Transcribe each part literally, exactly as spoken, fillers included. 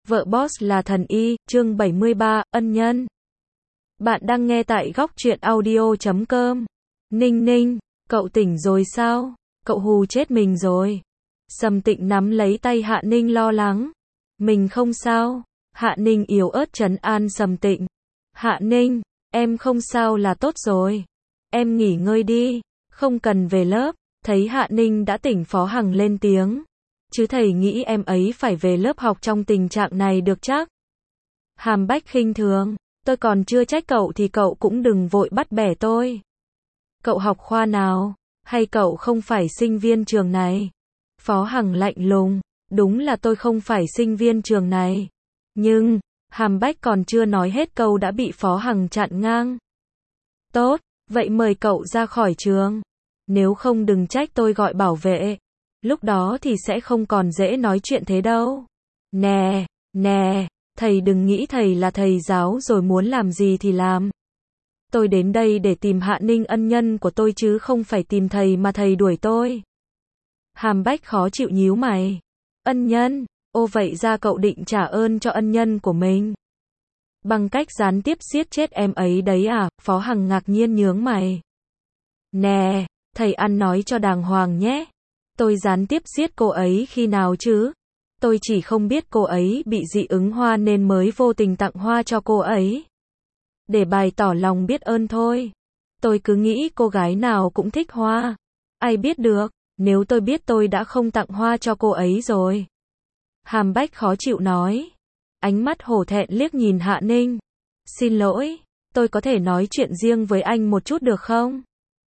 Vợ boss là thần y, chương bảy mươi ba, ân nhân. Bạn đang nghe tại góc truyện audio chấm com. Ninh Ninh, cậu tỉnh rồi sao? Cậu hù chết mình rồi. Sầm Tịnh nắm lấy tay Hạ Ninh lo lắng. Mình không sao. Hạ Ninh yếu ớt trấn an Sầm Tịnh. Hạ Ninh, em không sao là tốt rồi. Em nghỉ ngơi đi, không cần về lớp. Thấy Hạ Ninh đã tỉnh, Phó Hằng lên tiếng. Chứ thầy nghĩ em ấy phải về lớp học trong tình trạng này được chắc? Hàm Bách khinh thường, tôi còn chưa trách cậu thì cậu cũng đừng vội bắt bẻ tôi. Cậu học khoa nào? Hay cậu không phải sinh viên trường này? Phó Hằng lạnh lùng, đúng là tôi không phải sinh viên trường này. Nhưng, Hàm Bách còn chưa nói hết câu đã bị Phó Hằng chặn ngang. Tốt, vậy mời cậu ra khỏi trường. Nếu không đừng trách tôi gọi bảo vệ. Lúc đó thì sẽ không còn dễ nói chuyện thế đâu. Nè, nè, thầy đừng nghĩ thầy là thầy giáo rồi muốn làm gì thì làm. Tôi đến đây để tìm Hạ Ninh, ân nhân của tôi, chứ không phải tìm thầy mà thầy đuổi tôi. Hàm Bách khó chịu nhíu mày. Ân nhân? Ô, vậy ra cậu định trả ơn cho ân nhân của mình bằng cách gián tiếp giết chết em ấy đấy à? Phó Hằng ngạc nhiên nhướng mày. Nè, thầy ăn nói cho đàng hoàng nhé. Tôi gián tiếp giết cô ấy khi nào chứ? Tôi chỉ không biết cô ấy bị dị ứng hoa nên mới vô tình tặng hoa cho cô ấy, để bày tỏ lòng biết ơn thôi. Tôi cứ nghĩ cô gái nào cũng thích hoa. Ai biết được, nếu tôi biết tôi đã không tặng hoa cho cô ấy rồi. Hàm Bách khó chịu nói. Ánh mắt hổ thẹn liếc nhìn Hạ Ninh. Xin lỗi, tôi có thể nói chuyện riêng với anh một chút được không?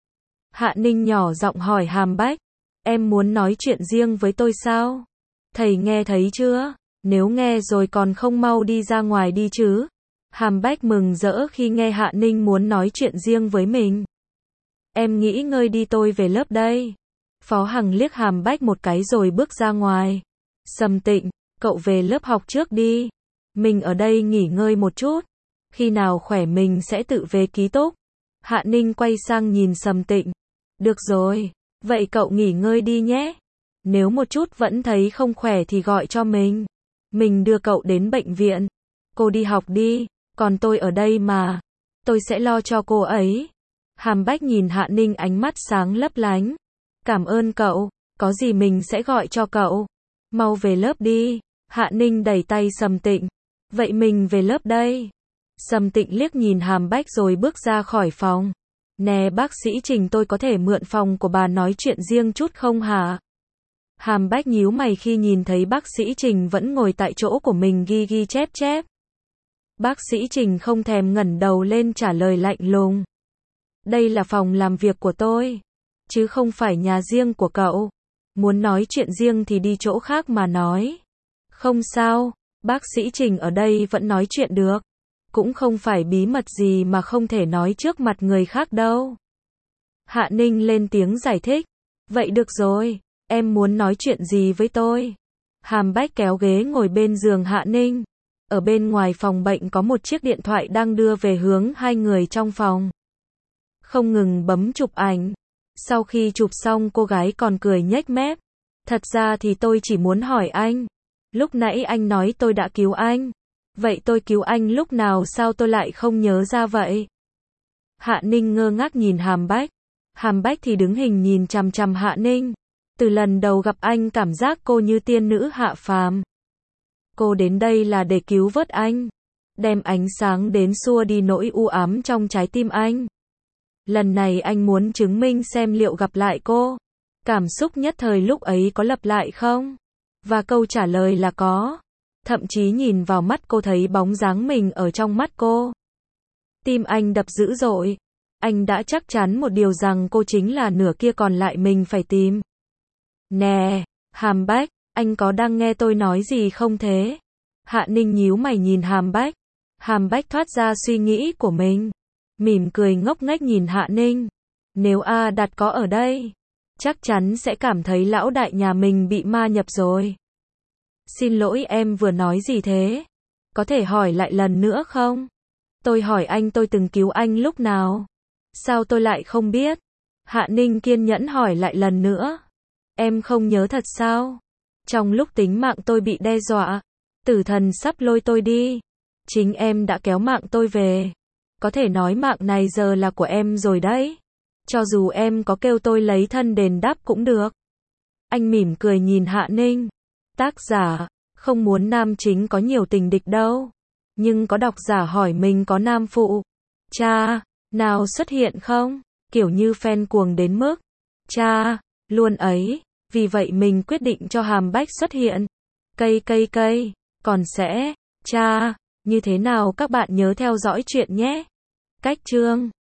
Hạ Ninh nhỏ giọng hỏi Hàm Bách. Em muốn nói chuyện riêng với tôi sao? Thầy nghe thấy chưa? Nếu nghe rồi còn không mau đi ra ngoài đi chứ. Hàm Bách mừng rỡ khi nghe Hạ Ninh muốn nói chuyện riêng với mình. Em nghỉ ngơi đi, tôi về lớp đây. Phó Hằng liếc Hàm Bách một cái rồi bước ra ngoài. Sầm Tịnh, cậu về lớp học trước đi. Mình ở đây nghỉ ngơi một chút. Khi nào khỏe mình sẽ tự về ký túc. Hạ Ninh quay sang nhìn Sầm Tịnh. Được rồi, vậy cậu nghỉ ngơi đi nhé. Nếu một chút vẫn thấy không khỏe thì gọi cho mình. Mình đưa cậu đến bệnh viện. Cô đi học đi, còn tôi ở đây mà. Tôi sẽ lo cho cô ấy. Hàm Bách nhìn Hạ Ninh ánh mắt sáng lấp lánh. Cảm ơn cậu, có gì mình sẽ gọi cho cậu. Mau về lớp đi. Hạ Ninh đẩy tay Sầm Tịnh. Vậy mình về lớp đây. Sầm Tịnh liếc nhìn Hàm Bách rồi bước ra khỏi phòng. Nè bác sĩ Trình, tôi có thể mượn phòng của bà nói chuyện riêng chút không hả? Hàm Bách nhíu mày khi nhìn thấy bác sĩ Trình vẫn ngồi tại chỗ của mình ghi ghi chép chép. Bác sĩ Trình không thèm ngẩng đầu lên trả lời lạnh lùng. Đây là phòng làm việc của tôi, chứ không phải nhà riêng của cậu. Muốn nói chuyện riêng thì đi chỗ khác mà nói. Không sao, bác sĩ Trình ở đây vẫn nói chuyện được. Cũng không phải bí mật gì mà không thể nói trước mặt người khác đâu. Hạ Ninh lên tiếng giải thích. Vậy được rồi, em muốn nói chuyện gì với tôi? Hàm Bách kéo ghế ngồi bên giường Hạ Ninh. Ở bên ngoài phòng bệnh có một chiếc điện thoại đang đưa về hướng hai người trong phòng. Không ngừng bấm chụp ảnh. Sau khi chụp xong cô gái còn cười nhếch mép. Thật ra thì tôi chỉ muốn hỏi anh. Lúc nãy anh nói tôi đã cứu anh. Vậy tôi cứu anh lúc nào, sao tôi lại không nhớ ra vậy? Hạ Ninh ngơ ngác nhìn Hàm Bách. Hàm Bách thì đứng hình nhìn chằm chằm Hạ Ninh. Từ lần đầu gặp anh cảm giác cô như tiên nữ hạ phàm. Cô đến đây là để cứu vớt anh. Đem ánh sáng đến xua đi nỗi u ám trong trái tim anh. Lần này anh muốn chứng minh xem liệu gặp lại cô, cảm xúc nhất thời lúc ấy có lặp lại không? Và câu trả lời là có. Thậm chí nhìn vào mắt cô thấy bóng dáng mình ở trong mắt cô. Tim anh đập dữ dội. Anh đã chắc chắn một điều rằng cô chính là nửa kia còn lại mình phải tìm. Nè, Hàm Bách, anh có đang nghe tôi nói gì không thế? Hạ Ninh nhíu mày nhìn Hàm Bách. Hàm Bách thoát ra suy nghĩ của mình. Mỉm cười ngốc nghếch nhìn Hạ Ninh. Nếu A Đạt có ở đây, chắc chắn sẽ cảm thấy lão đại nhà mình bị ma nhập rồi. Xin lỗi, em vừa nói gì thế? Có thể hỏi lại lần nữa không? Tôi hỏi anh tôi từng cứu anh lúc nào? Sao tôi lại không biết? Hạ Ninh kiên nhẫn hỏi lại lần nữa. Em không nhớ thật sao? Trong lúc tính mạng tôi bị đe dọa, Tử thần sắp lôi tôi đi. Chính em đã kéo mạng tôi về. Có thể nói mạng này giờ là của em rồi đấy. Cho dù em có kêu tôi lấy thân đền đáp cũng được. Anh mỉm cười nhìn Hạ Ninh. Tác giả, không muốn nam chính có nhiều tình địch đâu. Nhưng có độc giả hỏi mình có nam phụ. Cha, nào xuất hiện không? Kiểu như fan cuồng đến mức. Cha, luôn ấy. Vì vậy mình quyết định cho Hàm Bách xuất hiện. Cây cây cây. Còn sẽ, cha, như thế nào các bạn nhớ theo dõi chuyện nhé. Cách chương